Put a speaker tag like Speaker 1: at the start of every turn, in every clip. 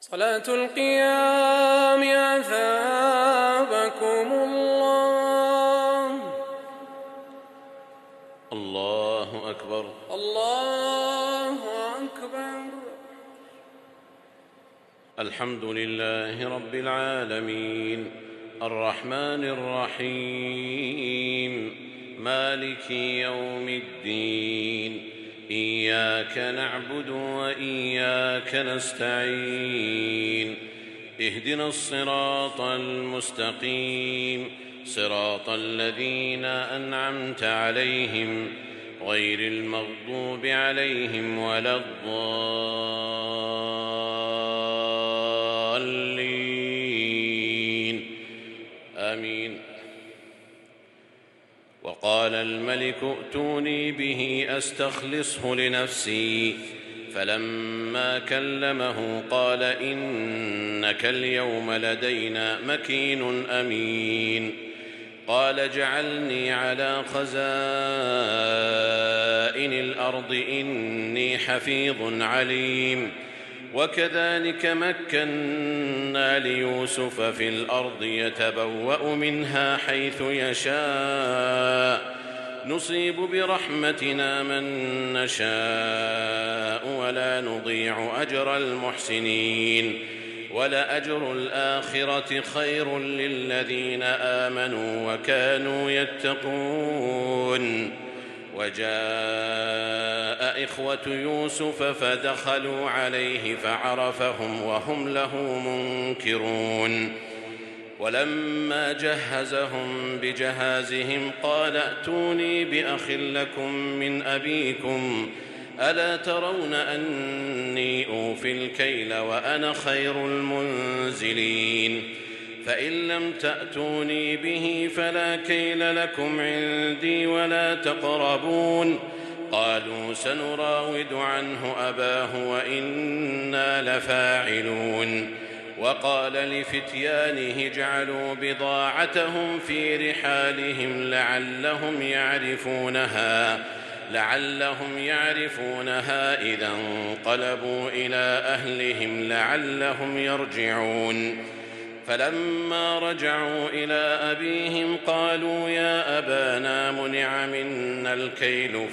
Speaker 1: صلاة القيام أثابكم الله.
Speaker 2: الله أكبر.
Speaker 1: الله أكبر.
Speaker 2: الحمد لله رب العالمين الرحمن الرحيم مالك يوم الدين إياك نعبد وإياك نستعين اهدنا الصراط المستقيم صراط الذين أنعمت عليهم غير المغضوب عليهم ولا الضالين آمين. وقال الملك ائتوني به أستخلصه لنفسي فلما كلمه قال إنك اليوم لدينا مكين أمين. قال اجعلني على خزائن الأرض إني حفيظ عليم. وكذلك مكنا ليوسف في الأرض يتبوأ منها حيث يشاء نصيب برحمتنا من نشاء ولا نضيع أجر المحسنين ولأجر الآخرة خير للذين آمنوا وكانوا يتقون. وجاء إخوة يوسف فدخلوا عليه فعرفهم وهم له منكرون. ولما جهزهم بجهازهم قال ائتوني بأخ لكم من أبيكم ألا ترون أني أوفي الكيل وأنا خير المنزلين فإن لم تأتوني به فلا كيل لكم عندي ولا تقربون. قالوا سنراود عنه أباه وإنا لفاعلون. وقال لفتيانه اجعلوا بضاعتهم في رحالهم لعلهم يعرفونها إذا انقلبوا إلى أهلهم لعلهم يرجعون. فلما رجعوا إلى أبيهم قالوا يا أبانا منع منا الكيل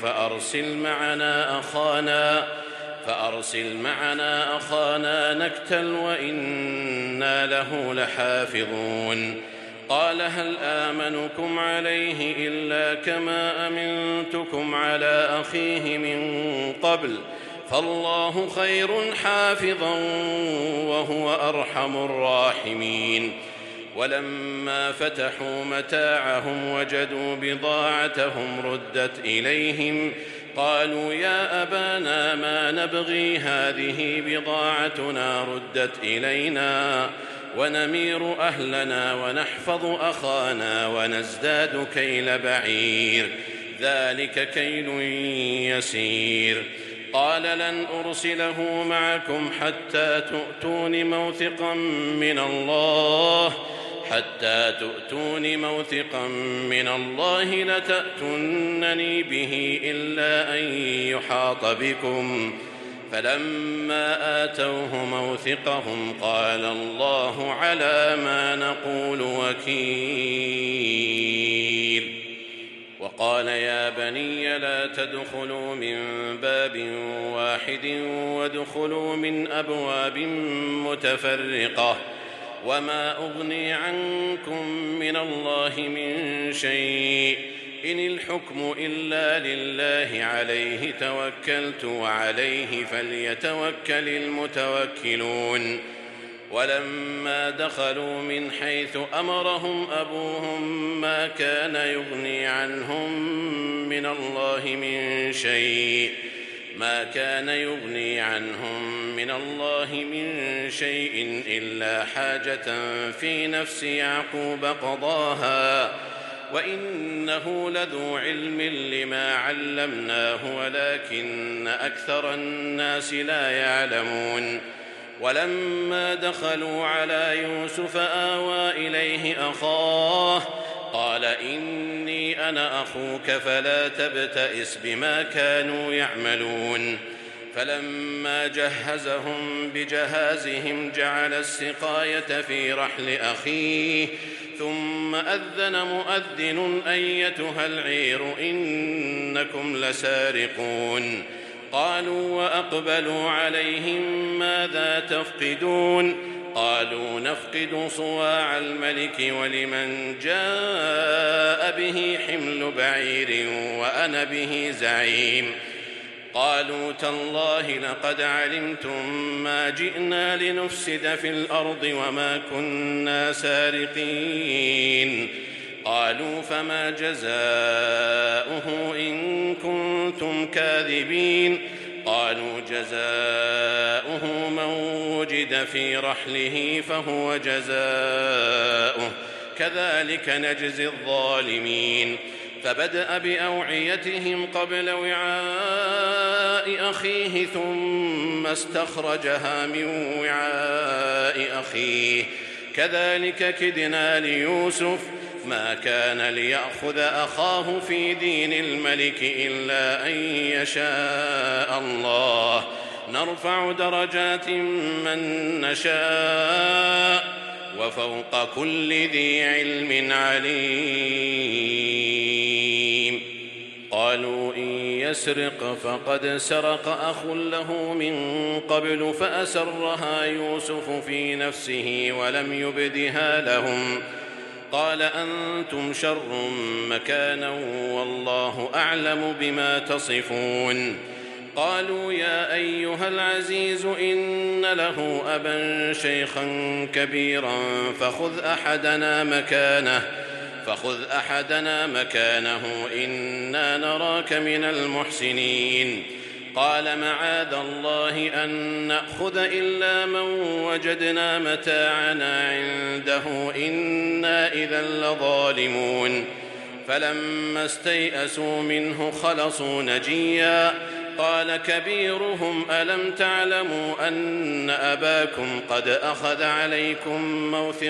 Speaker 2: فأرسل معنا أخانا نكتل وإنا له لحافظون. قال هل آمنكم عليه إلا كما أمنتكم على أخيه من قبل فالله خير حافظا وهو أرحم الراحمين. ولما فتحوا متاعهم وجدوا بضاعتهم ردت إليهم قالوا يا أبانا ما نبغي هذه بضاعتنا ردت إلينا ونمير أهلنا ونحفظ أخانا ونزداد كيل بعير ذلك كيل يسير. قال لن أرسله معكم حتى تؤتون موثقا من الله لتأتونني به إلا أن يحاط بكم. فلما آتوه موثقهم قال الله على ما نقول وكيل. وقال يا بني لا تدخلوا من باب واحد وادخلوا من أبواب متفرقة وما أغني عنكم من الله من شيء إن الحكم إلا لله عليه توكلت وعليه فليتوكل المتوكلون. ولما دخلوا من حيث أمرهم أبوهم ما كان يغني عنهم من الله من شيء إلا حاجة في نفس يعقوب قضاها وإنه لذو علم لما علمناه ولكن أكثر الناس لا يعلمون. ولما دخلوا على يوسف آوى إليه أخاه قال إني أنا أخوك فلا تبتئس بما كانوا يعملون. فلما جهزهم بجهازهم جعل السقاية في رحل أخيه ثم أذن مؤذن أيتها العير إنكم لسارقون قالوا وأقبلوا عليهم ماذا تفقدون قالوا نفقد صواع الملك ولمن جاء به حمل بعير وأنا به زعيم قالوا تالله لقد علمتم ما جئنا لنفسد في الأرض وما كنا سارقين قالوا فما جزاؤه إن كنتم كاذبين قالوا جزاؤه من وجد في رحله فهو جزاؤه كذلك نجزي الظالمين فبدأ بأوعيتهم قبل وعاء أخيه ثم استخرجها من وعاء أخيه كذلك كدنا ليوسف ما كان ليأخذ أخاه في دين الملك إلا أن يشاء الله نرفع درجات من نشاء وفوق كل ذي علم عليم قالوا إن يسرق فقد سرق أخ له من قبل فأسرها يوسف في نفسه ولم يبدها لهم قال أنتم شر مكانا والله أعلم بما تصفون قالوا يا أيها العزيز إن له أبا شيخا كبيرا فخذ أحدنا مكانه إنا نراك من المحسنين قال معاذ الله أن نأخذ إلا من وجدنا متاعنا عنده إنا إذا لظالمون فلما استيئسوا منه خلصوا نجيا قال كبيرهم ألم تعلموا أن أباكم قد أخذ عليكم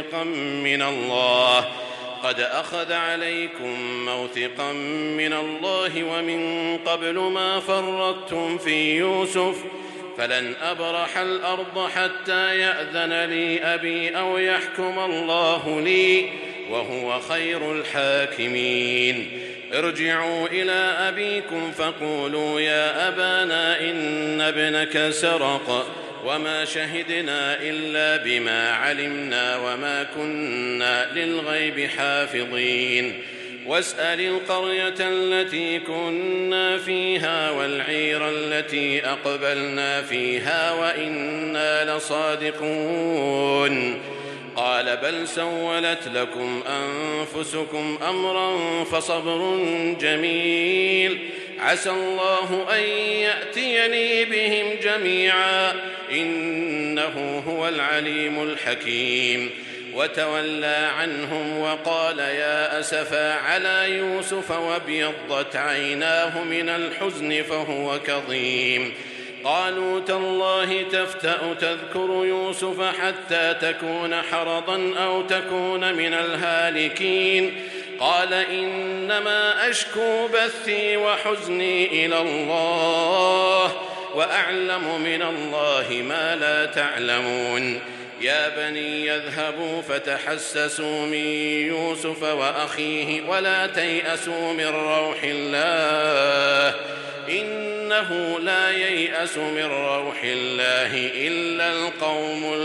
Speaker 2: موثقا من الله ومن قبل ما فرطتم في يوسف فلن أبرح الأرض حتى يأذن لي أبي أو يحكم الله لي وهو خير الحاكمين ارجعوا إلى أبيكم فقولوا يا أبانا إن ابنك سرق وما شهدنا إلا بما علمنا وما كنا للغيب حافظين واسأل القرية التي كنا فيها والعير التي أقبلنا فيها وإنا لصادقون قال بل سولت لكم أنفسكم أمرا فصبر جميل عسى الله أن يأتيني بهم جميعا إنه هو العليم الحكيم وتولى عنهم وقال يا أسفا على يوسف وابيضت عيناه من الحزن فهو كظيم قالوا تالله تفتأ تذكر يوسف حتى تكون حرضا أو تكون من الهالكين قال إنما أشكو بثي وحزني إلى الله وأعلم من الله ما لا تعلمون يا بني يذهبوا فتحسسوا من يوسف وأخيه ولا تيأسوا من روح الله إنه لا ييأس من روح الله إلا القوم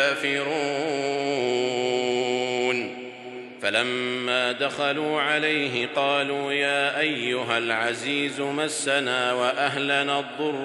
Speaker 2: الكافرون فلما دخلوا عليه قالوا يا أيها العزيز مسنا وأهلنا الضر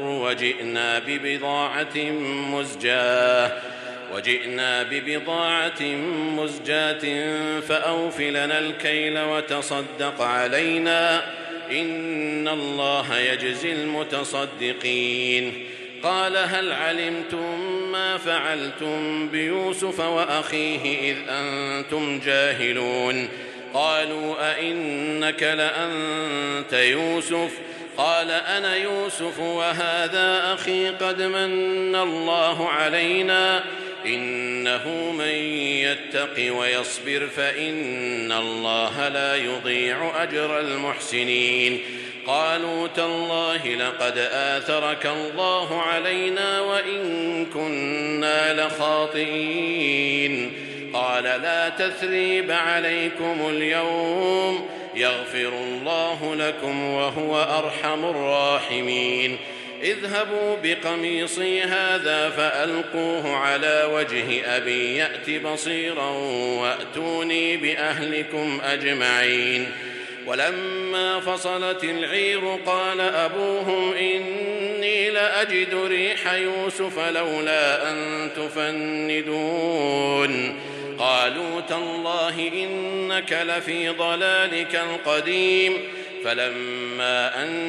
Speaker 2: وجئنا ببضاعة مزجاة فأوف لنا الكيل وتصدق علينا إن الله يجزي المتصدقين قال هل علمتم ما فعلتم بيوسف وأخيه إذ أنتم جاهلون قالوا أئنك لأنت يوسف قال أنا يوسف وهذا أخي قد من الله علينا إنه من يتق ويصبر فإن الله لا يضيع أجر المحسنين قالوا تالله لقد آثرك الله علينا وإن كنا لخاطئين. قال لا تثريب عليكم اليوم يغفر الله لكم وهو أرحم الراحمين. اذهبوا بقميصي هذا فألقوه على وجه أبي يأت بصيرا وأتوني بأهلكم أجمعين. ولما فصلت العير قال أبوهم إني لأجد ريح يوسف لولا أن تفندون. قالوا تالله إنك لفي ضلالك القديم. فلما أن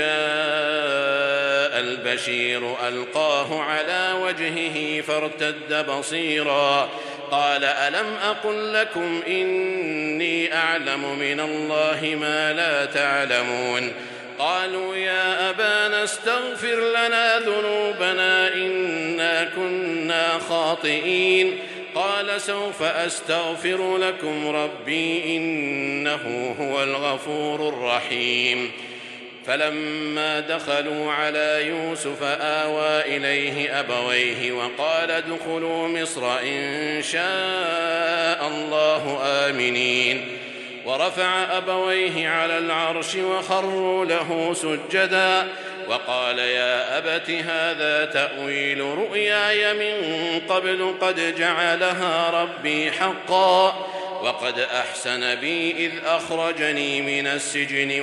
Speaker 2: جاء البشير ألقاه على وجهه فارتد بصيرا قال ألم أقل لكم إني أعلم من الله ما لا تعلمون. قالوا يا أبانا استغفر لنا ذنوبنا إنا كنا خاطئين. قال سوف أستغفر لكم ربي إنه هو الغفور الرحيم. فلما دخلوا على يوسف آوى إليه أبويه وقال ادخلوا مصر إن شاء الله آمنين. ورفع أبويه على العرش وخروا له سجدا وقال يا أبت هذا تأويل رؤياي من قبل قد جعلها ربي حقا وقد أحسن بي إذ أخرجني من السجن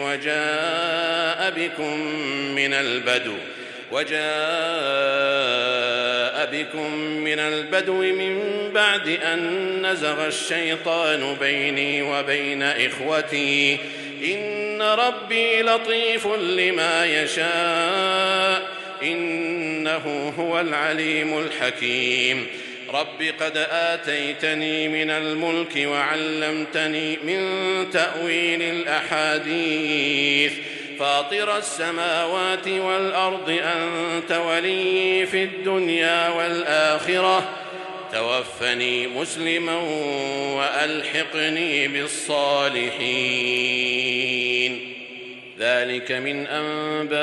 Speaker 2: وجاء بكم من البدو من بعد أن نزغ الشيطان بيني وبين إخوتي إن ربي لطيف لما يشاء إنه هو العليم الحكيم. رب قد آتيتني من الملك وعلمتني من تأويل الأحاديث فاطر السماوات والأرض أنت ولي في الدنيا والآخرة توفني مسلما وألحقني بالصالحين. ذلك من أنباء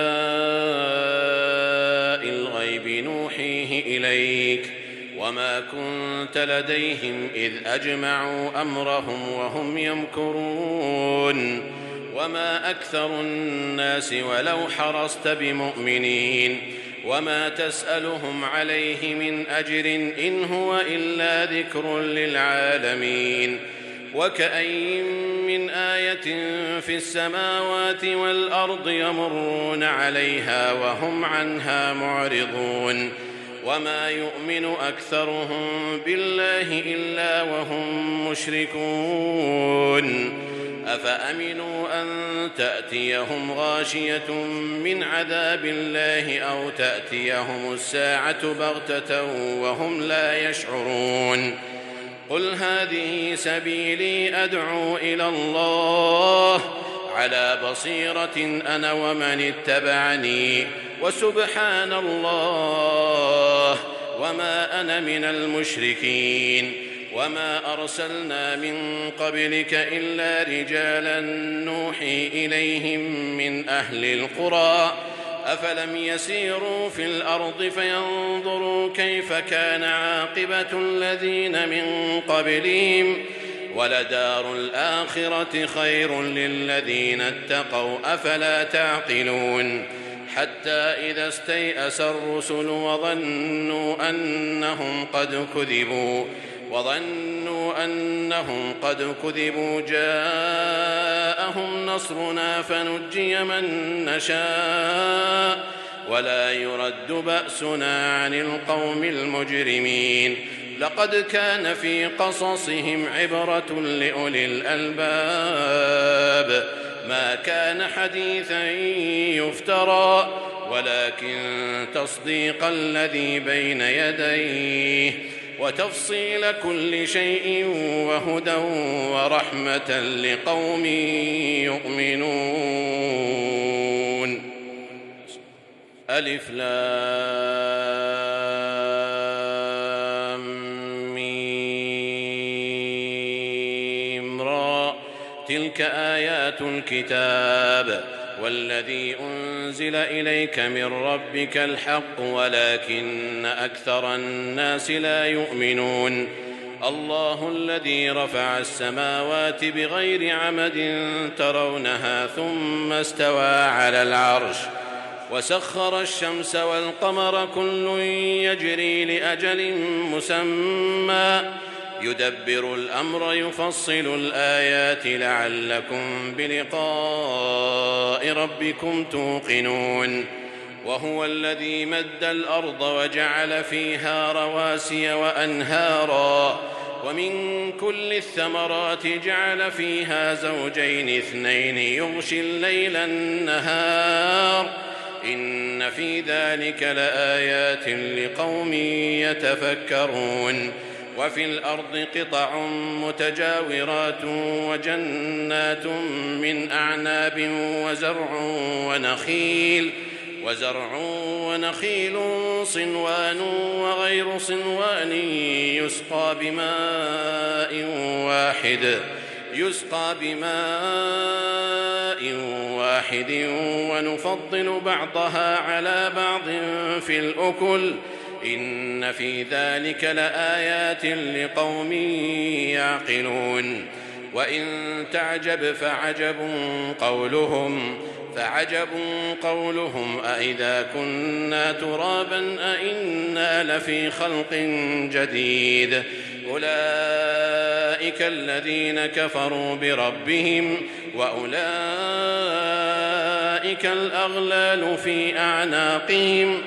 Speaker 2: الغيب نوحيه إليك وما كنت لديهم إذ أجمعوا أمرهم وهم يمكرون. وما أكثر الناس ولو حرصت بمؤمنين وما تسألهم عليه من أجر إن هو إلا ذكر للعالمين. وكأين من آية في السماوات والأرض يمرون عليها وهم عنها معرضون. وما يؤمن أكثرهم بالله إلا وهم مشركون. أفأمنوا أن تأتيهم غاشية من عذاب الله أو تأتيهم الساعة بغتة وهم لا يشعرون. قل هذه سبيلي أدعو إلى الله على بصيرة أنا ومن اتبعني وسبحان الله وما أنا من المشركين. وما أرسلنا من قبلك إلا رجالا نوحي إليهم من أهل القرى أفلم يسيروا في الأرض فينظروا كيف كان عاقبة الذين من قبلهم ولدار الآخرة خير للذين اتقوا أفلا تعقلون. حتى إذا استيأس الرسل وظنوا أنهم قد كذبوا جاءهم نصرنا فنجي من نشاء ولا يرد بأسنا عن القوم المجرمين. لقد كان في قصصهم عبرة لأولي الألباب ما كان حديثا يفترى ولكن تصديق الذي بين يديه وتفصيل كل شيء وهدى ورحمة لقوم يؤمنون. ألف لام ميم را تلك آيات الكتاب والذي أنزل إليك من ربك الحق ولكن أكثر الناس لا يؤمنون الله الذي رفع السماوات بغير عمد ترونها ثم استوى على العرش وسخر الشمس والقمر كل يجري لأجل مسمى يدبر الأمر يفصل الآيات لعلكم بلقاء ربكم توقنون وهو الذي مد الأرض وجعل فيها رواسي وأنهارا ومن كل الثمرات جعل فيها زوجين اثنين يغشي الليل النهار إن في ذلك لآيات لقوم يتفكرون وفي الأرض قطع متجاورات وجنات من أعناب وزرع ونخيل صنوان وغير صنوان يسقى بماء واحد ونفضل بعضها على بعض في الأكل إن في ذلك لآيات لقوم يعقلون وإن تعجب فعجب قولهم أئذا كنا ترابا أئنا لفي خلق جديد أولئك الذين كفروا بربهم وأولئك الأغلال في أعناقهم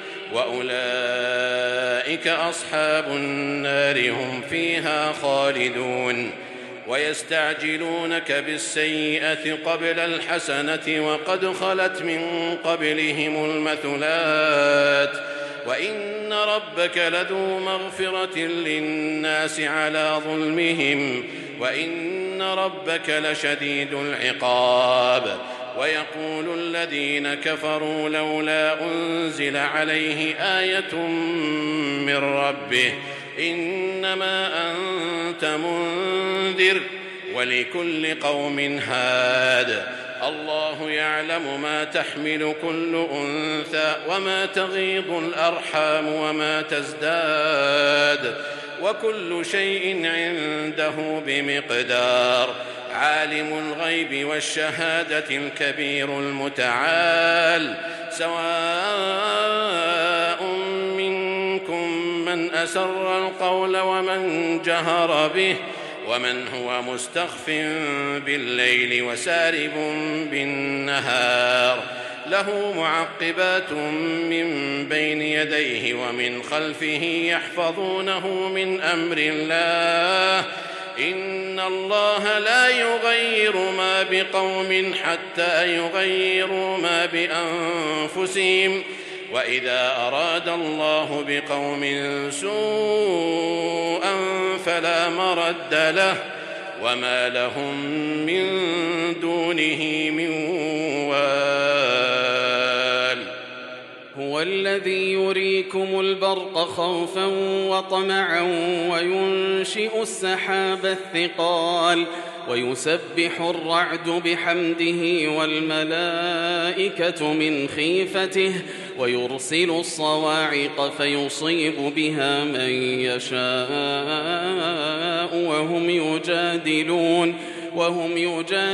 Speaker 2: وأولئك أصحاب النار هم فيها خالدون ويستعجلونك بالسيئة قبل الحسنة وقد خلت من قبلهم المثلات وإن ربك لذو مغفرة للناس على ظلمهم وإن ربك لشديد العقاب ويقول الذين كفروا لولا أنزل عليه آية من ربه إنما أنت منذر ولكل قوم هاد الله يعلم ما تحمل كل أنثى وما تغيض الأرحام وما تزداد وكل شيء عنده بمقدار عالم الغيب والشهادة الكبير المتعال سواء منكم من أسر القول ومن جهر به ومن هو مستخف بالليل وسارب بالنهار له معقبات من بين يديه ومن خلفه يحفظونه من أمر الله إن الله لا يغير ما بقوم حتى يغيروا ما بأنفسهم وإذا أراد الله بقوم سوءا فلا مرد له وما لهم من دونه من وال
Speaker 3: هو الذي يريكم البرق خوفا وطمعا وينشئ السحاب الثقال ويسبح الرعد بحمده والملائكة من خيفته ويرسل الصواعق فيصيب بها من يشاء وهم يجادلون